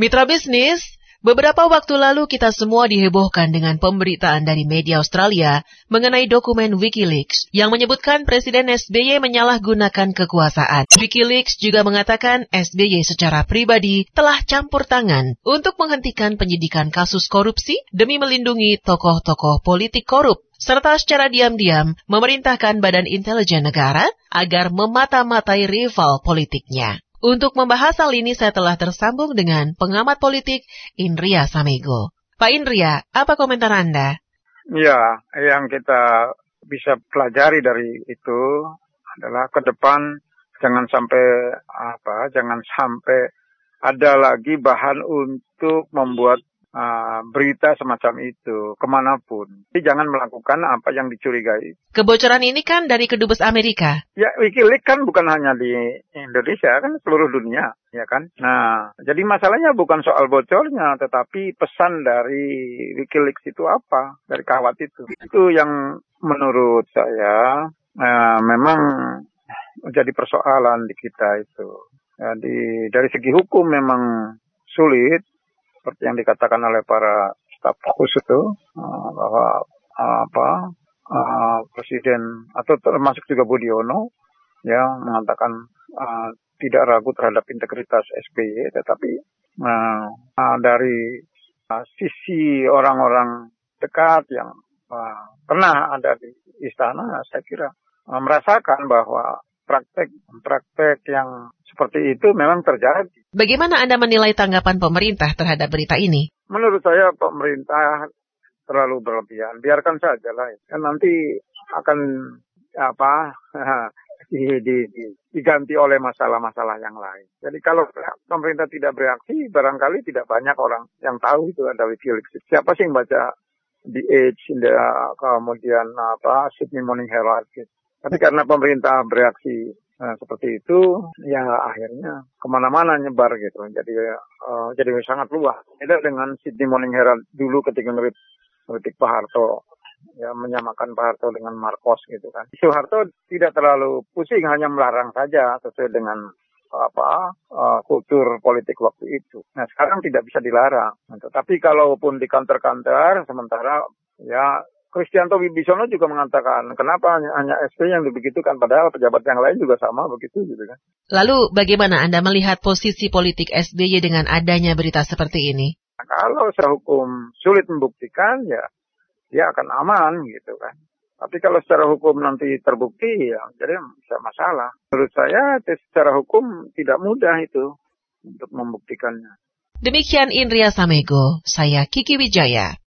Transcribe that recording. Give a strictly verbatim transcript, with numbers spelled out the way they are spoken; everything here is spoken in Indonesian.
Mitra bisnis, beberapa waktu lalu kita semua dihebohkan dengan pemberitaan dari media Australia mengenai dokumen Wikileaks yang menyebutkan Presiden S B Y menyalahgunakan kekuasaan. Wikileaks juga mengatakan S B Y secara pribadi telah campur tangan untuk menghentikan penyidikan kasus korupsi demi melindungi tokoh-tokoh politik korup, serta secara diam-diam memerintahkan Badan Intelijen Negara agar memata-matai rival politiknya. Untuk membahas hal ini, saya telah tersambung dengan pengamat politik Indria Samego. Pak Indria, apa komentar Anda? Ya, yang kita bisa pelajari dari itu adalah ke depan jangan sampai apa, jangan sampai ada lagi bahan untuk membuat uh, berita semacam itu kemanapun. Jadi jangan melakukan apa yang dicurigai. Kebocoran ini kan dari kedubes Amerika. Ya, Wikileaks kan bukan hanya di Indonesia, kan seluruh dunia, ya kan. Nah, jadi masalahnya bukan soal bocornya, tetapi pesan dari Wikileaks itu apa, dari kawat itu. Itu yang menurut saya eh, memang menjadi persoalan di kita itu. Jadi dari segi hukum memang sulit, seperti yang dikatakan oleh para staf khusus itu, bahwa apa uh, Presiden atau termasuk juga Budiono yang mengatakan uh, tidak ragu terhadap integritas S B Y, tetapi uh, uh, dari uh, sisi orang-orang dekat yang uh, pernah ada di istana, saya kira uh, merasakan bahwa praktek-praktek yang seperti itu memang terjadi. Bagaimana Anda menilai tanggapan pemerintah terhadap berita ini? Menurut saya pemerintah terlalu berlebihan. Biarkan saja lah. Kan nanti akan apa di, di, di, diganti oleh masalah-masalah yang lain. Jadi kalau pemerintah tidak bereaksi, barangkali tidak banyak orang yang tahu itu ada Wikileaks. Siapa sih yang baca The Age, the, kemudian apa Sydney Morning Herald gitu. Tapi karena pemerintah bereaksi nah, seperti itu, ya akhirnya kemana-mana nyebar gitu. Jadi uh, jadi sangat luas. Beda dengan Sydney Morning Herald dulu ketika ngeritik Pak Harto, ya menyamakan Pak Harto dengan Marcos gitu kan. Soeharto tidak terlalu pusing, hanya melarang saja sesuai dengan apa uh, kultur politik waktu itu. Nah sekarang tidak bisa dilarang. Nah, tapi kalaupun di counter-counter, sementara ya Kristianto Wibisono juga mengatakan, kenapa hanya, hanya S B Y yang dibegitukan, padahal pejabat yang lain juga sama begitu gitu kan. Lalu bagaimana Anda melihat posisi politik S B Y dengan adanya berita seperti ini? Nah, kalau secara hukum sulit membuktikan, ya dia akan aman gitu kan. Tapi kalau secara hukum nanti terbukti, ya jadi bisa masalah. Menurut saya secara hukum tidak mudah itu untuk membuktikannya. Demikian Indria Samego, saya Kiki Wijaya.